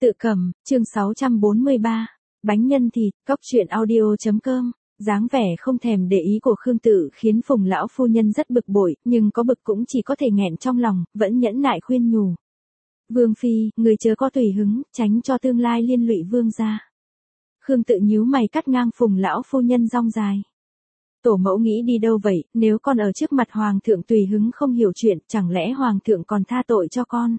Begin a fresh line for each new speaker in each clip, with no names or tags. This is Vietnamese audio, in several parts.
Tự cầm, chương 643, bánh nhân thịt, cóc truyện audio.com. Dáng vẻ không thèm để ý của Khương Tự khiến Phùng lão phu nhân rất bực bội, nhưng có bực cũng chỉ có thể nghẹn trong lòng, vẫn nhẫn nại khuyên nhủ. Vương phi, người chớ có tùy hứng, tránh cho tương lai liên lụy vương gia. Khương Tự nhíu mày cắt ngang Phùng lão phu nhân rong dài. Tổ mẫu nghĩ đi đâu vậy, nếu con ở trước mặt hoàng thượng tùy hứng không hiểu chuyện, chẳng lẽ hoàng thượng còn tha tội cho con?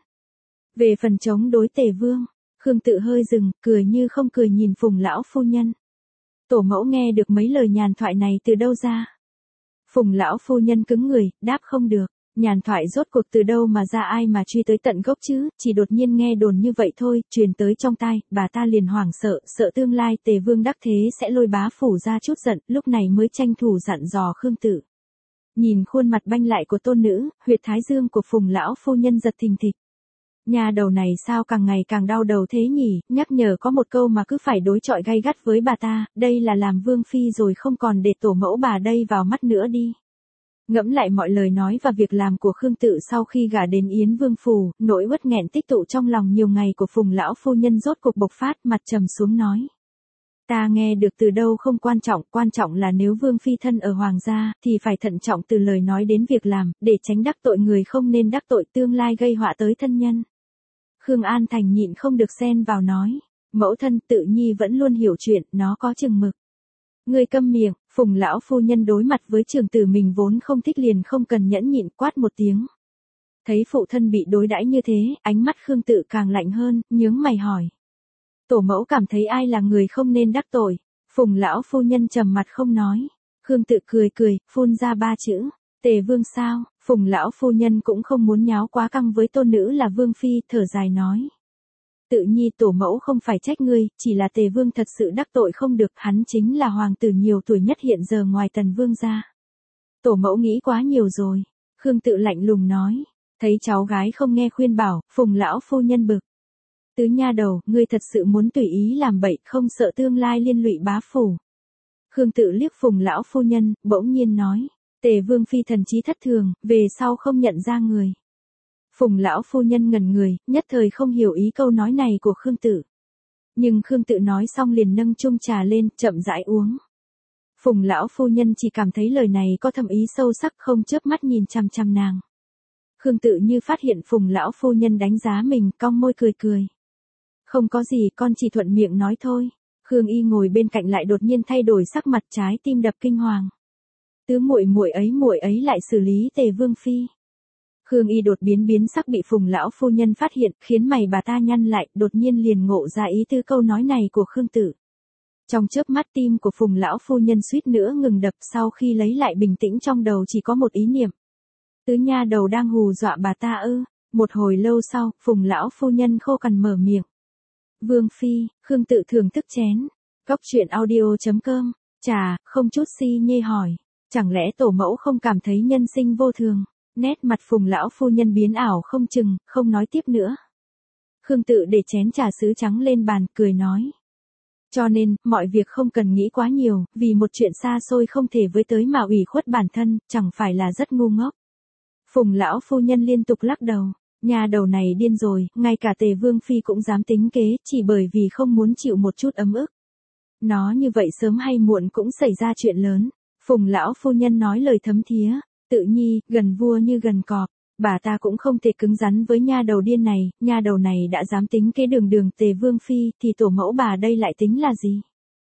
Về phần chống đối Tề vương, Khương Tự hơi dừng, cười như không cười nhìn Phùng lão phu nhân. Tổ mẫu nghe được mấy lời nhàn thoại này từ đâu ra? Phùng lão phu nhân cứng người, đáp không được. Nhàn thoại rốt cuộc từ đâu mà ra, ai mà truy tới tận gốc chứ, chỉ đột nhiên nghe đồn như vậy thôi, truyền tới trong tai, bà ta liền hoảng sợ, sợ tương lai Tề vương đắc thế sẽ lôi bá phủ ra chút giận, lúc này mới tranh thủ dặn dò Khương Tự. Nhìn khuôn mặt banh lại của tôn nữ, huyệt thái dương của Phùng lão phu nhân giật thình thịch. Nhà đầu này sao càng ngày càng đau đầu thế nhỉ, nhắc nhở có một câu mà cứ phải đối chọi gay gắt với bà ta, đây là làm vương phi rồi không còn để tổ mẫu bà đây vào mắt nữa đi. Ngẫm lại mọi lời nói và việc làm của Khương Tự sau khi gả đến Yến Vương phủ, nỗi uất nghẹn tích tụ trong lòng nhiều ngày của Phùng lão phu nhân rốt cục bộc phát, mặt trầm xuống nói. Ta nghe được từ đâu không quan trọng là nếu Vương phi thân ở hoàng gia, thì phải thận trọng từ lời nói đến việc làm, để tránh đắc tội người không nên đắc tội, tương lai gây họa tới thân nhân. Khương An Thành nhịn không được xen vào nói, mẫu thân Tự nhi vẫn luôn hiểu chuyện, nó có chừng mực. Ngươi câm miệng. Phùng lão phu nhân đối mặt với trưởng tử mình vốn không thích liền không cần nhẫn nhịn, quát một tiếng. Thấy phụ thân bị đối đãi như thế, ánh mắt Khương Tự càng lạnh hơn, nhướng mày hỏi. Tổ mẫu cảm thấy ai là người không nên đắc tội? Phùng lão phu nhân trầm mặt không nói. Khương Tự cười, phun ra 3 chữ. Tề vương sao? Phùng lão phu nhân cũng không muốn nháo quá căng với tôn nữ là vương phi, thở dài nói. Tự nhi tổ mẫu không phải trách ngươi, chỉ là Tề vương thật sự đắc tội không được, hắn chính là hoàng tử nhiều tuổi nhất hiện giờ ngoài Tần vương gia. Tổ mẫu nghĩ quá nhiều rồi. Khương Tự lạnh lùng nói. Thấy cháu gái không nghe khuyên bảo, Phùng lão phu nhân bực. Tứ nha đầu, ngươi thật sự muốn tùy ý làm bậy, không sợ tương lai liên lụy bá phủ. Khương Tự liếc Phùng lão phu nhân, bỗng nhiên nói. Tề vương phi thần trí thất thường, về sau không nhận ra người. Phùng lão phu nhân ngẩn người, nhất thời không hiểu ý câu nói này của Khương Tự. Nhưng Khương Tự nói xong liền nâng chung trà lên, chậm rãi uống. Phùng lão phu nhân chỉ cảm thấy lời này có thâm ý sâu sắc, không chớp mắt nhìn chằm chằm nàng. Khương Tự như phát hiện Phùng lão phu nhân đánh giá mình, cong môi cười. Không có gì, con chỉ thuận miệng nói thôi. Khương Y ngồi bên cạnh lại đột nhiên thay đổi sắc mặt, trái tim đập kinh hoàng. Tứ muội ấy lại xử lý Tề vương phi. Khương Y đột biến sắc bị Phùng lão phu nhân phát hiện, khiến mày bà ta nhăn lại, đột nhiên liền ngộ ra ý tứ câu nói này của Khương Tự. Trong chớp mắt tim của Phùng lão phu nhân suýt nữa ngừng đập, sau khi lấy lại bình tĩnh trong đầu chỉ có một ý niệm. Tứ nha đầu đang hù dọa bà ta ư? Một hồi lâu sau, Phùng lão phu nhân khô cằn mở miệng. Vương phi, Khương Tự thưởng thức chén. Cóc truyện audio.com. Chà, không chút si nhê hỏi. Chẳng lẽ tổ mẫu không cảm thấy nhân sinh vô thường? Nét mặt Phùng lão phu nhân biến ảo không chừng, không nói tiếp nữa. Khương Tự để chén trà sứ trắng lên bàn, cười nói. Cho nên, mọi việc không cần nghĩ quá nhiều, vì một chuyện xa xôi không thể với tới mà ủy khuất bản thân, chẳng phải là rất ngu ngốc. Phùng lão phu nhân liên tục lắc đầu. Nhà đầu này điên rồi, ngay cả Tề vương phi cũng dám tính kế, chỉ bởi vì không muốn chịu một chút ấm ức. Nó như vậy sớm hay muộn cũng xảy ra chuyện lớn. Phùng lão phu nhân nói lời thấm thía. Tự nhi, gần vua như gần cọp, bà ta cũng không thể cứng rắn với nha đầu điên này, nha đầu này đã dám tính kế đường Tề vương phi, thì tổ mẫu bà đây lại tính là gì?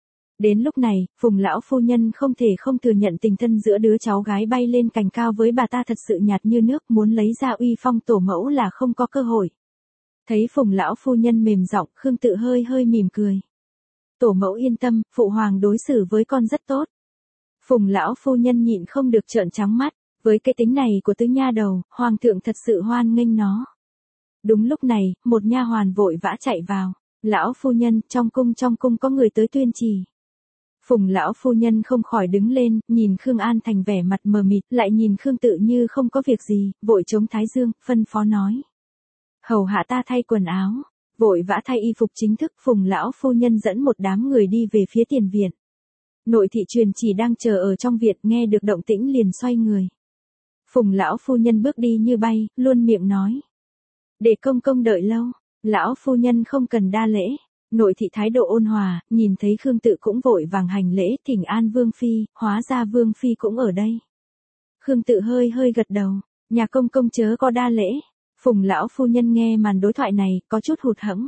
Đến lúc này, Phùng lão phu nhân không thể không thừa nhận tình thân giữa đứa cháu gái bay lên cành cao với bà ta thật sự nhạt như nước, muốn lấy ra uy phong tổ mẫu là không có cơ hội. Thấy Phùng lão phu nhân mềm giọng, Khương Tự hơi mỉm cười. Tổ mẫu yên tâm, phụ hoàng đối xử với con rất tốt. Phùng lão phu nhân nhịn không được trợn trắng mắt. Với cái tính này của tứ nha đầu, hoàng thượng thật sự hoan nghênh nó. Đúng lúc này, một nha hoàn vội vã chạy vào. Lão phu nhân, trong cung có người tới tuyên chỉ. Phùng lão phu nhân không khỏi đứng lên, nhìn Khương An Thành vẻ mặt mờ mịt, lại nhìn Khương Tự như không có việc gì, vội chống thái dương, phân phó nói. Hầu hạ ta thay quần áo, vội vã thay y phục chính thức, Phùng lão phu nhân dẫn một đám người đi về phía tiền viện. Nội thị truyền chỉ đang chờ ở trong viện, nghe được động tĩnh liền xoay người. Phùng lão phu nhân bước đi như bay, luôn miệng nói. Để công công đợi lâu. Lão phu nhân không cần đa lễ. Nội thị thái độ ôn hòa, nhìn thấy Khương Tự cũng vội vàng hành lễ thỉnh an Vương Phi, hóa ra Vương Phi cũng ở đây. Khương Tự hơi hơi gật đầu, nhà công công chớ có đa lễ. Phùng lão phu nhân nghe màn đối thoại này, có chút hụt hẫng.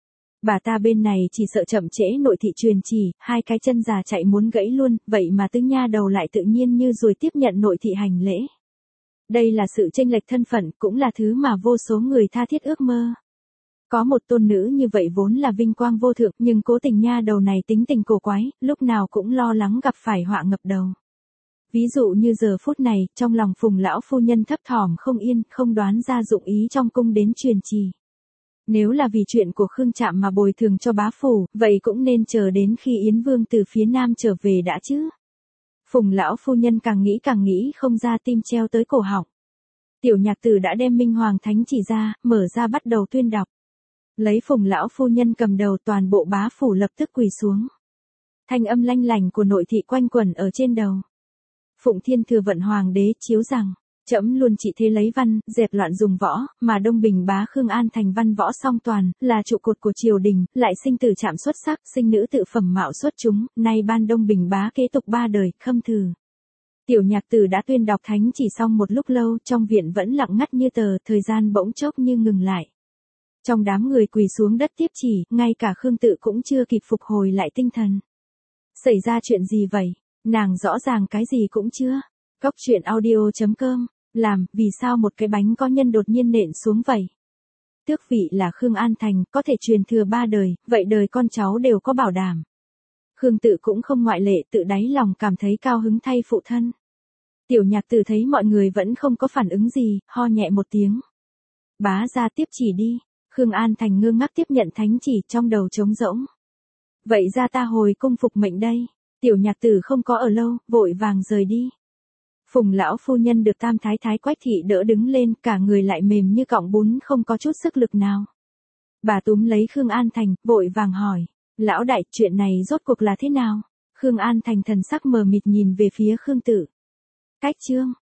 Bà ta bên này chỉ sợ chậm trễ nội thị truyền chỉ, hai cái chân già chạy muốn gãy luôn, vậy mà tứ nha đầu lại tự nhiên như rồi tiếp nhận nội thị hành lễ. Đây là sự chênh lệch thân phận, cũng là thứ mà vô số người tha thiết ước mơ. Có một tôn nữ như vậy vốn là vinh quang vô thượng, nhưng cố tình nha đầu này tính tình cổ quái, lúc nào cũng lo lắng gặp phải họa ngập đầu. Ví dụ như giờ phút này, trong lòng Phùng lão phu nhân thấp thỏm không yên, không đoán ra dụng ý trong cung đến truyền trì. Nếu là vì chuyện của Khương Trạm mà bồi thường cho bá phủ, vậy cũng nên chờ đến khi Yến Vương từ phía Nam trở về đã chứ. Phùng lão phu nhân càng nghĩ không ra, tim treo tới cổ họng. Tiểu nhạc tử đã đem Minh Hoàng Thánh chỉ ra, mở ra bắt đầu tuyên đọc. Lấy Phùng lão phu nhân cầm đầu, toàn bộ bá phủ lập tức quỳ xuống. Thanh âm lanh lành của nội thị quanh quẩn ở trên đầu. Phụng Thiên Thừa Vận Hoàng đế chiếu rằng, trẫm luôn trị thế lấy văn, dẹp loạn dùng võ, mà Đông Bình bá Khương An thành văn võ song toàn, là trụ cột của triều đình, lại sinh tử trạm xuất sắc, sinh nữ tự phẩm mạo xuất chúng, nay ban Đông Bình bá kế tục 3 đời, khâm thử. Tiểu nhạc tử đã tuyên đọc thánh chỉ xong một lúc lâu, trong viện vẫn lặng ngắt như tờ, thời gian bỗng chốc như ngừng lại. Trong đám người quỳ xuống đất tiếp chỉ, ngay cả Khương Tự cũng chưa kịp phục hồi lại tinh thần. Xảy ra chuyện gì vậy? Nàng rõ ràng cái gì cũng chưa. Cóc truyện audio.com, làm, vì sao một cái bánh có nhân đột nhiên nện xuống vậy? Tước vị là Khương An Thành, có thể truyền thừa 3 đời, vậy đời con cháu đều có bảo đảm. Khương Tự cũng không ngoại lệ, tự đáy lòng cảm thấy cao hứng thay phụ thân. Tiểu nhạc tử thấy mọi người vẫn không có phản ứng gì, ho nhẹ một tiếng. Bá ra tiếp chỉ đi. Khương An Thành ngơ ngác tiếp nhận thánh chỉ, trong đầu trống rỗng. Vậy ra ta hồi cung phục mệnh đây. Tiểu nhạc tử không có ở lâu, vội vàng rời đi. Phùng lão phu nhân được tam thái thái Quách thị đỡ đứng lên, cả người lại mềm như cọng bún, không có chút sức lực nào. Bà túm lấy Khương An Thành, vội vàng hỏi. Lão đại, chuyện này rốt cuộc là thế nào? Khương An Thành thần sắc mờ mịt nhìn về phía Khương Tự. Cách chương.